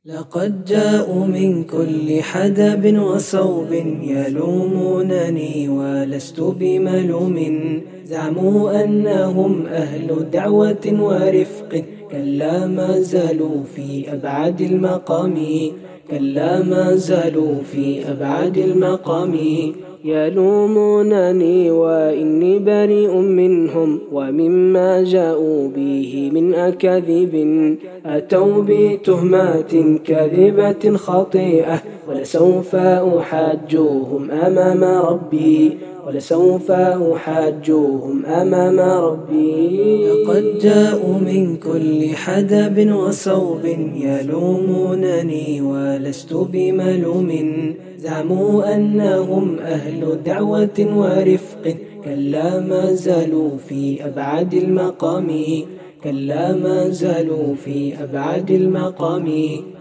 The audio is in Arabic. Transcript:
لقد جاءوا من كل حدب وصوب يلومونني ولست بملوم. زعموا أنهم أهل دعوة ورفق، كلا ما زالوا في أبعد المقام، كلا ما زالوا في أبعد المقام. يلومونني وإني بريء منهم ومما جاءوا به من أكاذيب. أتوا بتهمات كاذبة خطيئة ولسوف أحاجوهم أمام ربي، ولسوف أحاجوهم أمام ربي. لقد جاءوا من كل حدب وصوب يلومونني ولست بملوم. زعموا أنهم أهل دعوة ورفق، كلا ما زالوا في أبعد المقام، كلا ما زالوا في أبعد المقام.